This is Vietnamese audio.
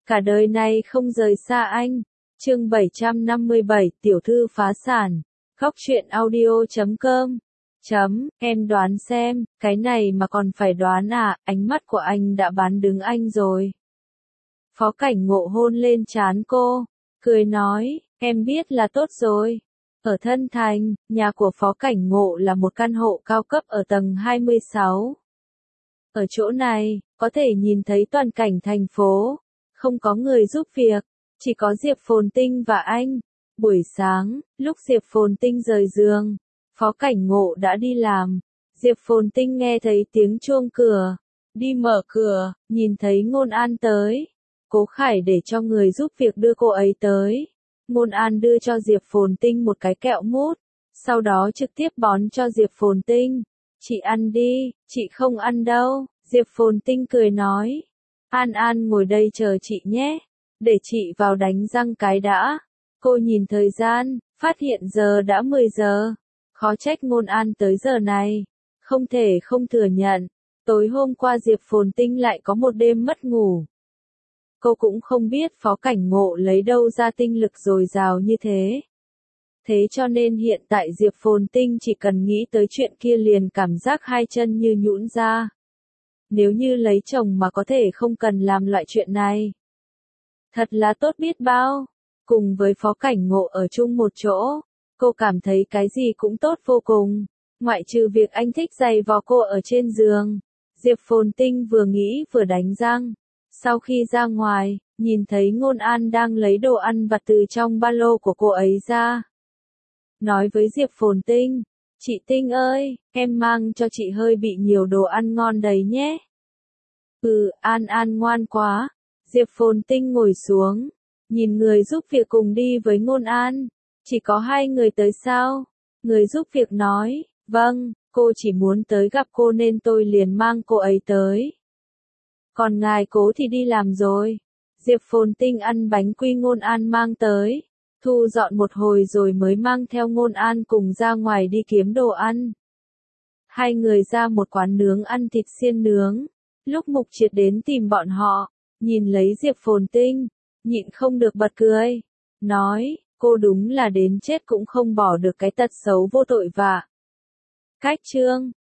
cả đời này không rời xa anh. Chương 757 Tiểu thư phá sản. Góc truyện audio.com. Em đoán xem, cái này mà còn phải đoán à, ánh mắt của anh đã bán đứng anh rồi. Phó Cảnh Ngộ hôn lên trán cô, cười nói, em biết là tốt rồi. Ở Thân Thành, nhà của Phó Cảnh Ngộ là một căn hộ cao cấp ở tầng 26. Ở chỗ này, có thể nhìn thấy toàn cảnh thành phố, không có người giúp việc, chỉ có Diệp Phồn Tinh và anh. Buổi sáng, lúc Diệp Phồn Tinh rời giường, Phó Cảnh Ngộ đã đi làm. Diệp Phồn Tinh nghe thấy tiếng chuông cửa, đi mở cửa, nhìn thấy Ngôn An tới. Cố Khải để cho người giúp việc đưa cô ấy tới. Ngôn An đưa cho Diệp Phồn Tinh một cái kẹo mút, sau đó trực tiếp bón cho Diệp Phồn Tinh. Chị ăn đi, chị không ăn đâu. Diệp Phồn Tinh cười nói. An An ngồi đây chờ chị nhé, để chị vào đánh răng cái đã. Cô nhìn thời gian, phát hiện giờ đã 10 giờ. Khó trách Ngôn An tới giờ này. Không thể không thừa nhận, tối hôm qua Diệp Phồn Tinh lại có một đêm mất ngủ. Cô cũng không biết Phó Cảnh Ngộ lấy đâu ra tinh lực dồi dào như thế. Thế cho nên hiện tại Diệp Phồn Tinh chỉ cần nghĩ tới chuyện kia liền cảm giác hai chân như nhũn ra. Nếu như lấy chồng mà có thể không cần làm loại chuyện này. Thật là tốt biết bao. Cùng với Phó Cảnh Ngộ ở chung một chỗ, cô cảm thấy cái gì cũng tốt vô cùng. Ngoại trừ việc anh thích giày vò cô ở trên giường. Diệp Phồn Tinh vừa nghĩ vừa đánh răng. Sau khi ra ngoài, nhìn thấy Ngôn An đang lấy đồ ăn vặt từ trong ba lô của cô ấy ra. Nói với Diệp Phồn Tinh, chị Tinh ơi, em mang cho chị hơi bị nhiều đồ ăn ngon đấy nhé. An An ngoan quá. Diệp Phồn Tinh ngồi xuống, nhìn người giúp việc cùng đi với Ngôn An. Chỉ có hai người tới sao? Người giúp việc nói, vâng, cô chỉ muốn tới gặp cô nên tôi liền mang cô ấy tới. Còn ngài Cố thì đi làm rồi. Diệp Phồn Tinh ăn bánh quy Ngôn An mang tới, thu dọn một hồi rồi mới mang theo Ngôn An cùng ra ngoài đi kiếm đồ ăn. Hai người ra một quán nướng ăn thịt xiên nướng. Lúc Mục Triệt đến tìm bọn họ, nhìn lấy Diệp Phồn Tinh, nhịn không được bật cười. Nói, cô đúng là đến chết cũng không bỏ được cái tật xấu vô tội vạ. Cách chương